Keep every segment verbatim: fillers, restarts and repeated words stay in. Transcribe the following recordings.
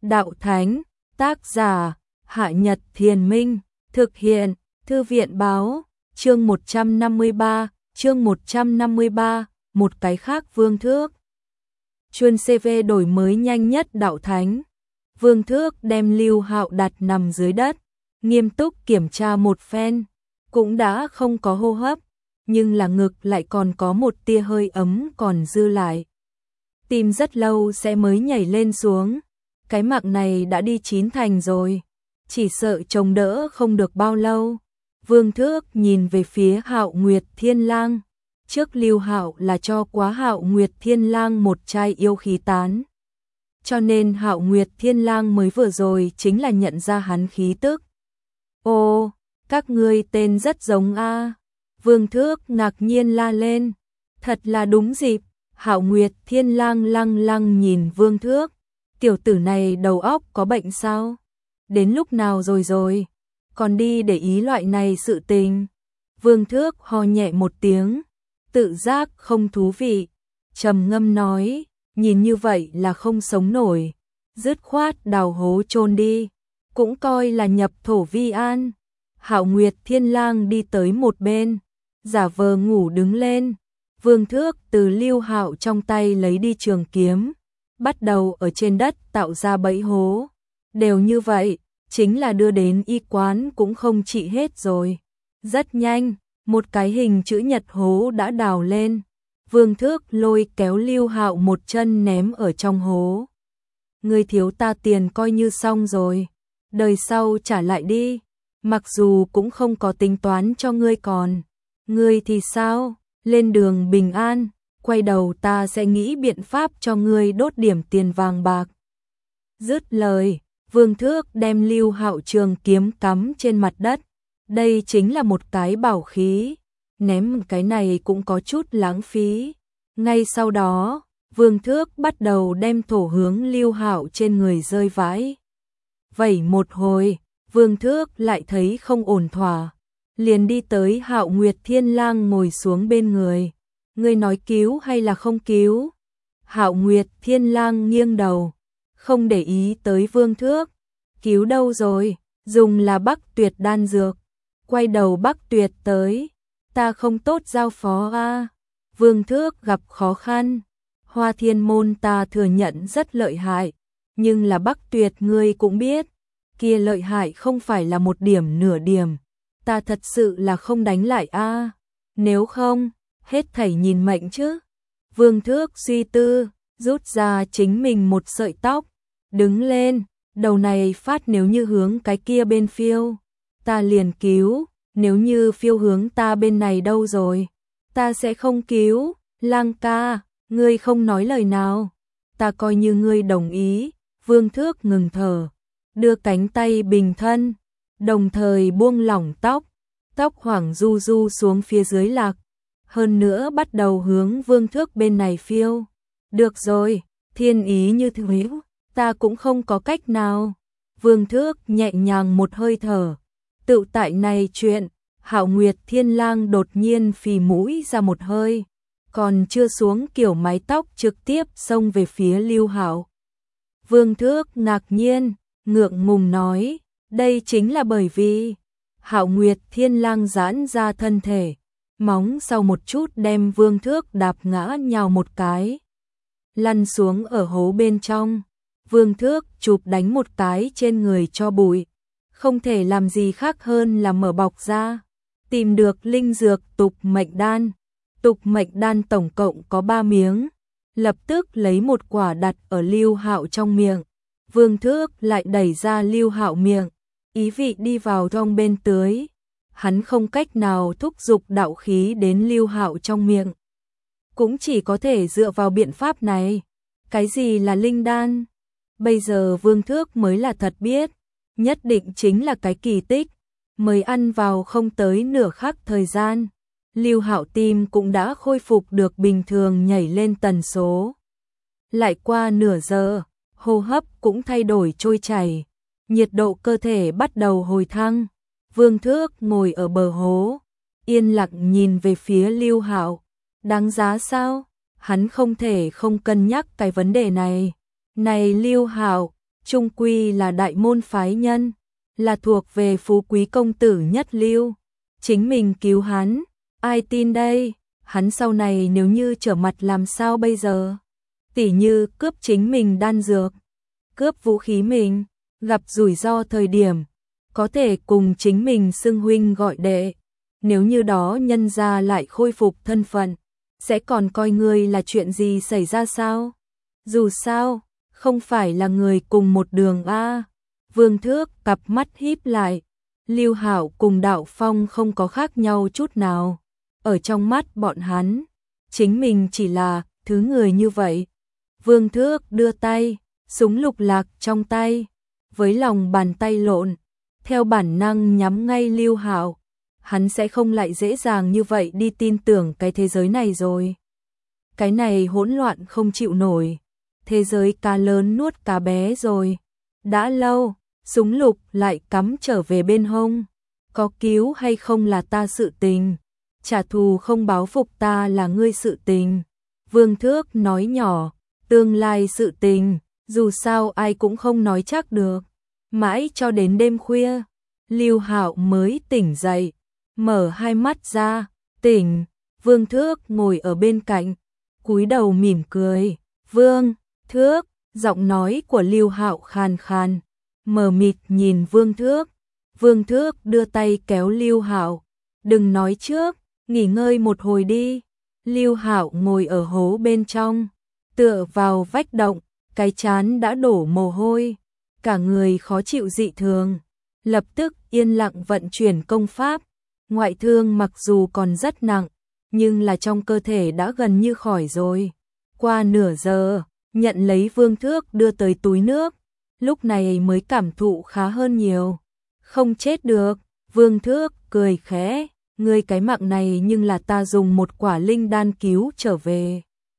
Đạo Thánh, tác giả, Hạ Nhật Thiền Minh, thực hiện, Thư viện báo, chương một trăm năm mươi ba, chương một trăm năm mươi ba, một cái khác Vương Thước. Chuyên xê vê đổi mới nhanh nhất Đạo Thánh. Vương Thước đem Lưu Hạo đặt nằm dưới đất, nghiêm túc kiểm tra một phen, cũng đã không có hô hấp, nhưng là ngực lại còn có một tia hơi ấm còn dư lại. Tim rất lâu sẽ mới nhảy lên xuống, cái mạng này đã đi chín thành rồi, chỉ sợ chống đỡ không được bao lâu. Vương Thước nhìn về phía Hạo Nguyệt Thiên Lang, trước Lưu Hạo là cho quá Hạo Nguyệt Thiên Lang một chai yêu khí tán, cho nên Hạo Nguyệt Thiên Lang mới vừa rồi chính là nhận ra hắn khí tức. Ô, các ngươi tên rất giống a. Vương Thước ngạc nhiên la lên, thật là đúng dịp. Hạo Nguyệt Thiên Lang lăng lăng nhìn Vương Thước, tiểu tử này đầu óc có bệnh sao? Đến lúc nào rồi rồi, còn đi để ý loại này sự tình. Vương Thước ho nhẹ một tiếng, tự giác không thú vị, trầm ngâm nói, nhìn như vậy là không sống nổi, dứt khoát đào hố chôn đi, cũng coi là nhập thổ vi an. Hạo Nguyệt Thiên Lang đi tới một bên, giả vờ ngủ đứng lên. Vương Thước từ Lưu Hạo trong tay lấy đi trường kiếm, bắt đầu ở trên đất tạo ra bẫy hố. Đều như vậy, chính là đưa đến y quán cũng không trị hết rồi. Rất nhanh, một cái hình chữ nhật hố đã đào lên. Vương Thước lôi kéo Lưu Hạo một chân ném ở trong hố. Ngươi thiếu ta tiền coi như xong rồi, đời sau trả lại đi, mặc dù cũng không có tính toán cho ngươi còn. Ngươi thì sao? Lên đường bình an, quay đầu ta sẽ nghĩ biện pháp cho ngươi đốt điểm tiền vàng bạc. Dứt lời, Vương Thước đem Lưu Hạo trường kiếm cắm trên mặt đất. Đây chính là một cái bảo khí, ném cái này cũng có chút lãng phí. Ngay sau đó, Vương Thước bắt đầu đem thổ hướng Lưu Hạo trên người rơi vãi. Vẩy một hồi, Vương Thước lại thấy không ổn thỏa, liền đi tới Hạo Nguyệt Thiên Lang ngồi xuống bên người. Ngươi nói cứu hay là không cứu? Hạo Nguyệt Thiên Lang nghiêng đầu, không để ý tới Vương Thước. Cứu đâu rồi? Dùng là Bắc Tuyệt đan dược. Quay đầu Bắc Tuyệt tới, ta không tốt giao phó a. À. Vương Thước gặp khó khăn. Hoa Thiên môn ta thừa nhận rất lợi hại, nhưng là Bắc Tuyệt ngươi cũng biết, kia lợi hại không phải là một điểm nửa điểm. Ta thật sự là không đánh lại a. À. Nếu không, hết thảy nhìn mệnh chứ. Vương Thước suy tư, rút ra chính mình một sợi tóc, đứng lên, đầu này phát nếu như hướng cái kia bên phiêu, ta liền cứu, nếu như phiêu hướng ta bên này đâu rồi, ta sẽ không cứu. Lang ca, ngươi không nói lời nào, ta coi như ngươi đồng ý. Vương Thước ngừng thở, đưa cánh tay bình thân, đồng thời buông lỏng tóc, tóc hoảng du du xuống phía dưới lạc, hơn nữa bắt đầu hướng Vương Thước bên này phiêu. Được rồi, thiên ý như thế, ta cũng không có cách nào. Vương Thước nhẹ nhàng một hơi thở, tự tại này chuyện. Hạo Nguyệt Thiên Lang đột nhiên phì mũi ra một hơi, còn chưa xuống kiểu mái tóc trực tiếp xông về phía Lưu Hạo. Vương Thước ngạc nhiên, ngượng ngùng nói, đây chính là bởi vì. Hạo Nguyệt Thiên Lang giãn ra thân thể, móng sau một chút đem Vương Thước đạp ngã nhào một cái, lăn xuống ở hố bên trong. Vương Thước chụp đánh một cái trên người cho bụi, không thể làm gì khác hơn là mở bọc ra, tìm được linh dược tục mệnh đan. Tục mệnh đan tổng cộng có ba miếng, lập tức lấy một quả đặt ở Lưu Hạo trong miệng. Vương Thước lại đẩy ra Lưu Hạo miệng, ý vị đi vào trong bên tưới. Hắn không cách nào thúc giục đạo khí đến Lưu Hạo trong miệng, cũng chỉ có thể dựa vào biện pháp này. Cái gì là linh đan? Bây giờ Vương Thước mới là thật biết, nhất định chính là cái kỳ tích. Mới ăn vào không tới nửa khắc thời gian, Lưu Hạo tim cũng đã khôi phục được bình thường nhảy lên tần số. Lại qua nửa giờ, hô hấp cũng thay đổi trôi chảy, nhiệt độ cơ thể bắt đầu hồi thăng. Vương Thước ngồi ở bờ hố, yên lặng nhìn về phía Lưu Hạo. Đáng giá sao? Hắn không thể không cân nhắc cái vấn đề này. Này Lưu Hạo, trung quy là đại môn phái nhân, là thuộc về phú quý công tử nhất lưu. Chính mình cứu hắn, ai tin đây? Hắn sau này nếu như trở mặt làm sao bây giờ? Tỉ như cướp chính mình đan dược, cướp vũ khí mình, gặp rủi ro thời điểm, có thể cùng chính mình xưng huynh gọi đệ. Nếu như đó nhân gia lại khôi phục thân phận, sẽ còn coi ngươi là chuyện gì xảy ra sao? Dù sao, không phải là người cùng một đường a. Vương Thước cặp mắt híp lại, Lưu Hạo cùng Đạo Phong không có khác nhau chút nào. Ở trong mắt bọn hắn, chính mình chỉ là thứ người như vậy. Vương Thước đưa tay, súng lục lạc trong tay, với lòng bàn tay lộn, theo bản năng nhắm ngay Lưu Hạo. Hắn sẽ không lại dễ dàng như vậy đi tin tưởng cái thế giới này rồi. Cái này hỗn loạn không chịu nổi. Thế giới cá lớn nuốt cá bé rồi. Đã lâu, súng lục lại cắm trở về bên hông. Có cứu hay không là ta sự tình. Trả thù không báo phục ta là ngươi sự tình. Vương Thước nói nhỏ, tương lai sự tình, dù sao ai cũng không nói chắc được. Mãi cho đến đêm khuya, Lưu Hạo mới tỉnh dậy, mở hai mắt ra, tỉnh. Vương Thước ngồi ở bên cạnh, cúi đầu mỉm cười. Vương Thước, giọng nói của Lưu Hạo khàn khàn, mờ mịt nhìn Vương Thước. Vương Thước đưa tay kéo Lưu Hạo, đừng nói trước, nghỉ ngơi một hồi đi. Lưu Hạo ngồi ở hố bên trong, tựa vào vách động, cái trán đã đổ mồ hôi, cả người khó chịu dị thường. Lập tức yên lặng vận chuyển công pháp, ngoại thương mặc dù còn rất nặng, nhưng là trong cơ thể đã gần như khỏi rồi. Qua nửa giờ, nhận lấy Vương Thước đưa tới túi nước, lúc này mới cảm thụ khá hơn nhiều. Không chết được, Vương Thước cười khẽ, ngươi cái mạng này nhưng là ta dùng một quả linh đan cứu trở về.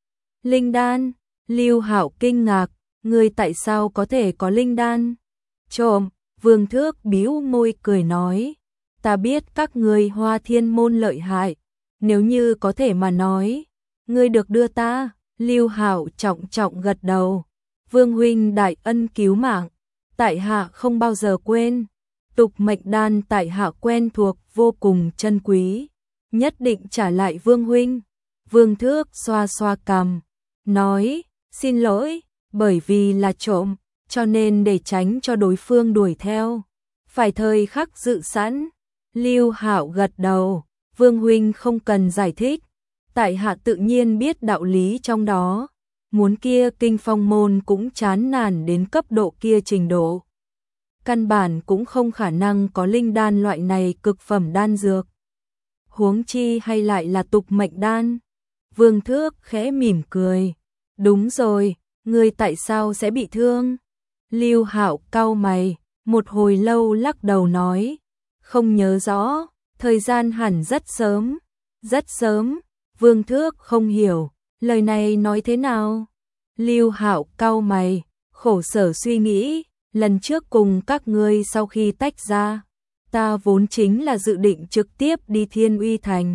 Linh đan? Lưu Hạo kinh ngạc, ngươi tại sao có thể có linh đan? Trộm, Vương Thước bĩu môi cười nói, ta biết các ngươi Hoa Thiên môn lợi hại, nếu như có thể mà nói, ngươi được đưa ta. Lưu Hạo trọng trọng gật đầu, Vương huynh đại ân cứu mạng, tại hạ không bao giờ quên. Tục mệnh đan tại hạ quen thuộc vô cùng chân quý, nhất định trả lại Vương huynh. Vương Thước xoa xoa cằm, nói, xin lỗi, bởi vì là trộm, cho nên để tránh cho đối phương đuổi theo, phải thời khắc dự sẵn. Lưu Hạo gật đầu, Vương huynh không cần giải thích, tại hạ tự nhiên biết đạo lý trong đó, muốn kia Kinh Phong môn cũng chán nản đến cấp độ kia trình độ. Căn bản cũng không khả năng có linh đan loại này cực phẩm đan dược. Huống chi hay lại là tục mệnh đan. Vương Thước khẽ mỉm cười, đúng rồi, ngươi tại sao sẽ bị thương? Lưu Hạo cau mày, một hồi lâu lắc đầu nói, không nhớ rõ, thời gian hẳn rất sớm, rất sớm. Vương Thước không hiểu, lời này nói thế nào? Lưu Hạo cau mày, khổ sở suy nghĩ, lần trước cùng các ngươi sau khi tách ra, ta vốn chính là dự định trực tiếp đi Thiên Uy Thành.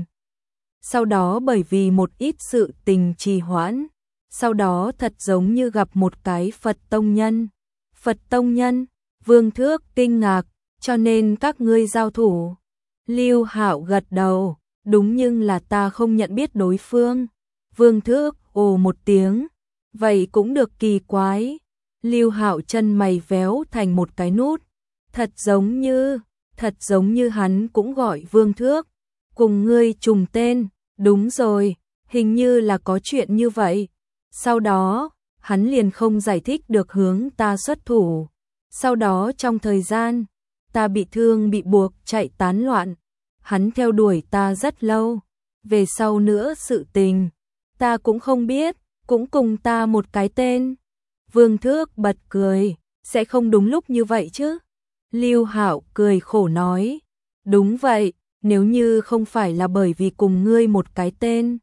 Sau đó bởi vì một ít sự tình trì hoãn, sau đó thật giống như gặp một cái Phật tông nhân. Phật tông nhân? Vương Thước kinh ngạc, cho nên các ngươi giao thủ. Lưu Hạo gật đầu, đúng, nhưng là ta không nhận biết đối phương. Vương Thước ồ một tiếng, vậy cũng được kỳ quái. Lưu Hạo chân mày véo thành một cái nút, thật giống như, thật giống như hắn cũng gọi Vương Thước, cùng ngươi trùng tên. Đúng rồi, hình như là có chuyện như vậy. Sau đó, hắn liền không giải thích được hướng ta xuất thủ. Sau đó trong thời gian, ta bị thương bị buộc chạy tán loạn. Hắn theo đuổi ta rất lâu. Về sau nữa sự tình, ta cũng không biết, cũng cùng ta một cái tên. Vương Thước bật cười, sẽ không đúng lúc như vậy chứ? Lưu Hạo cười khổ nói, đúng vậy, nếu như không phải là bởi vì cùng ngươi một cái tên,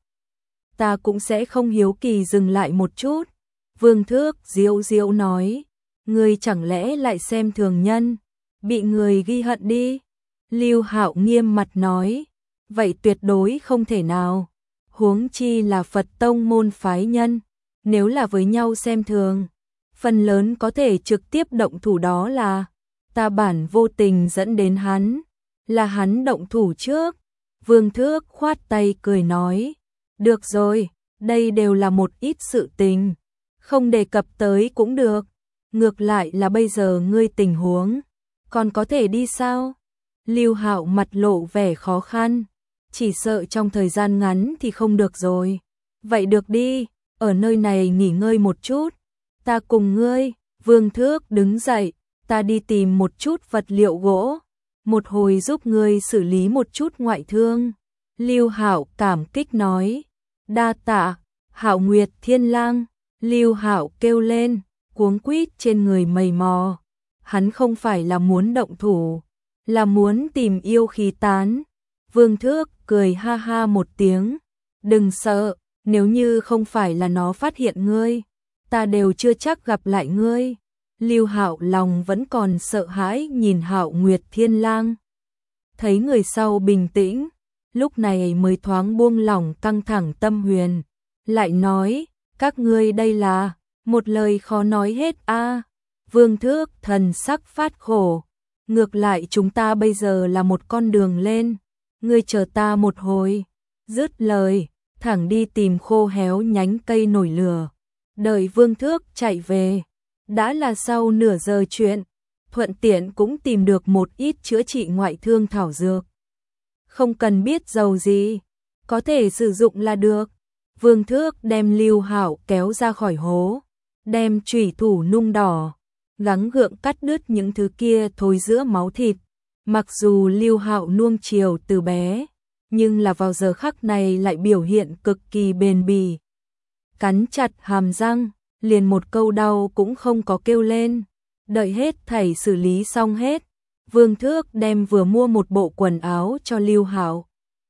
ta cũng sẽ không hiếu kỳ dừng lại một chút. Vương Thước diễu diễu nói, ngươi chẳng lẽ lại xem thường nhân, bị người ghi hận đi? Lưu Hạo nghiêm mặt nói, vậy tuyệt đối không thể nào, huống chi là Phật tông môn phái nhân, nếu là với nhau xem thường, phần lớn có thể trực tiếp động thủ đó là ta bản vô tình dẫn đến hắn, là hắn động thủ trước. Vương Thước khoát tay cười nói, được rồi, đây đều là một ít sự tình, không đề cập tới cũng được, ngược lại là bây giờ ngươi tình huống, còn có thể đi sao? Lưu Hạo mặt lộ vẻ khó khăn, chỉ sợ trong thời gian ngắn thì không được rồi. Vậy được đi, ở nơi này nghỉ ngơi một chút, ta cùng ngươi. Vương Thước đứng dậy, ta đi tìm một chút vật liệu gỗ, một hồi giúp ngươi xử lý một chút ngoại thương. Lưu Hạo cảm kích nói, đa tạ, Hạo Nguyệt Thiên Lang. Lưu Hạo kêu lên, cuống quýt trên người mầy mò. Hắn không phải là muốn động thủ, là muốn tìm yêu khí tán. Vương Thước cười ha ha một tiếng, đừng sợ, nếu như không phải là nó phát hiện ngươi, ta đều chưa chắc gặp lại ngươi. Lưu Hạo lòng vẫn còn sợ hãi nhìn Hạo Nguyệt Thiên Lang. Thấy người sau bình tĩnh, lúc này mới thoáng buông lỏng căng thẳng tâm huyền, lại nói, các ngươi đây là, một lời khó nói hết a. À. Vương Thước thần sắc phát khổ, ngược lại chúng ta bây giờ là một con đường lên, ngươi chờ ta một hồi. Dứt lời, thẳng đi tìm khô héo nhánh cây nổi lửa. Đợi Vương Thước chạy về, đã là sau nửa giờ chuyện, thuận tiện cũng tìm được một ít chữa trị ngoại thương thảo dược. Không cần biết dầu gì, có thể sử dụng là được. Vương Thước đem Lưu Hạo kéo ra khỏi hố, đem chủy thủ nung đỏ, gắng gượng cắt đứt những thứ kia thối giữa máu thịt. Mặc dù Lưu Hạo nuông chiều từ bé, nhưng là vào giờ khắc này lại biểu hiện cực kỳ bền bỉ. Cắn chặt hàm răng, liền một câu đau cũng không có kêu lên. Đợi hết thảy xử lý xong hết, Vương Thước đem vừa mua một bộ quần áo cho Lưu Hạo.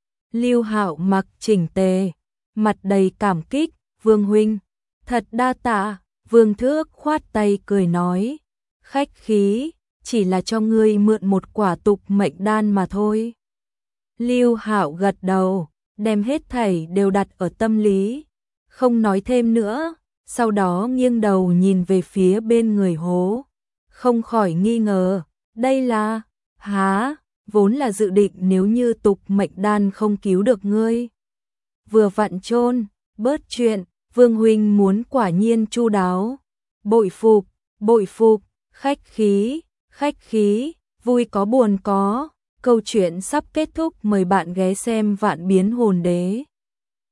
Lưu Hạo mặc chỉnh tề, mặt đầy cảm kích, Vương huynh, thật đa tạ. Vương Thước khoát tay cười nói, khách khí, chỉ là cho ngươi mượn một quả tục mệnh đan mà thôi. Lưu Hạo gật đầu, đem hết thảy đều đặt ở tâm lý, không nói thêm nữa, sau đó nghiêng đầu nhìn về phía bên người hố, không khỏi nghi ngờ, đây là, há, vốn là dự định nếu như tục mệnh đan không cứu được ngươi. Vừa vặn chôn, bớt chuyện, Vương huynh muốn quả nhiên chu đáo. Bội phục, bội phục, khách khí, khách khí, vui có buồn có. Câu chuyện sắp kết thúc, mời bạn ghé xem Vạn Biến Hồn Đế.